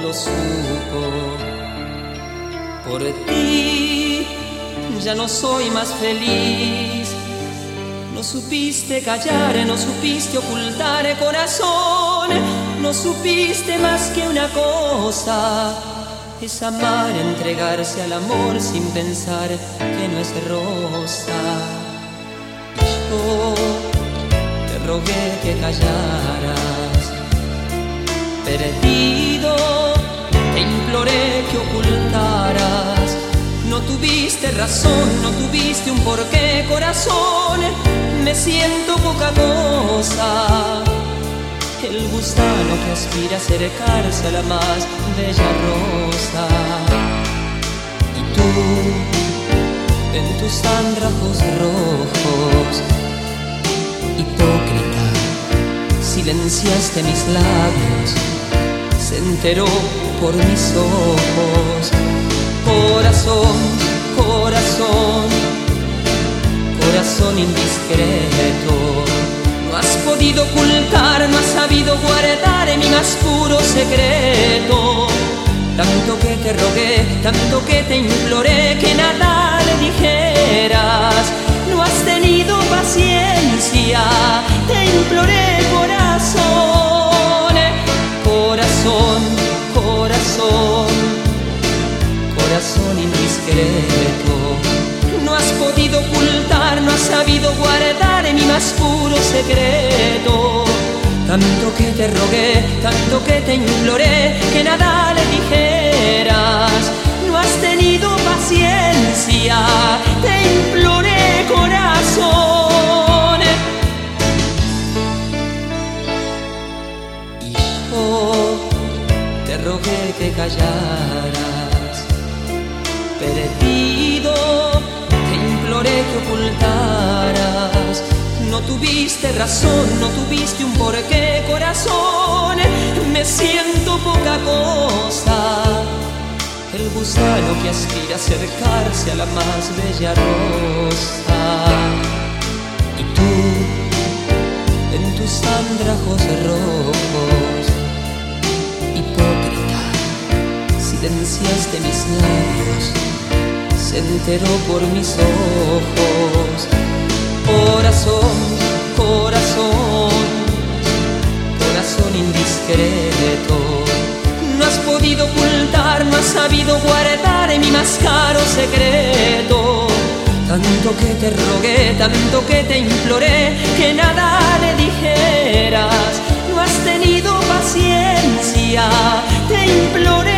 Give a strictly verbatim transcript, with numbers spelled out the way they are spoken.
lo supo. Por ti ya no soy más feliz. No supiste callar, no supiste ocultar, corazón. No supiste más que una cosa: es amar, entregarse al amor sin pensar que no es rosa. Yo te rogué que callaras, perdido, te imploré que ocultaras. No tuviste razón, no tuviste un porqué, corazón. Me siento poca cosa, el gusano que aspira a acercarse a la más bella rosa. Y tú, en tus andrajos rojos, hipócrita, silenciaste mis labios, se enteró por mis ojos. Corazón, corazón, corazón indiscreto, no has podido ocultar, no has sabido guardar mi más puro secreto. Tanto que te rogué, tanto que te imploré que nada le dijeras. No has tenido paciencia, te imploré, corazón. Corazón, corazón, corazón indiscreto, no has podido ocultar, no has sabido guardar mi más puro secreto. Tanto que te rogué, tanto que te imploré que nada le dijeras. No has tenido paciencia, te imploré, corazón. Y yo te rogué que callaras, perdido, te imploré que ocultaras. No tuviste razón, no tuviste un porqué, corazón. Me siento poca cosa, el gusano que aspira a acercarse a la más bella rosa. Y tú, en tus andrajos rojos, hipócrita, silenciaste mis labios, se enteró por mis ojos. Corazón, corazón, corazón indiscreto, no has podido ocultar, no has sabido guardar mi más caro secreto. Tanto que te rogué, tanto que te imploré que nada le dijeras. No has tenido paciencia, te imploré,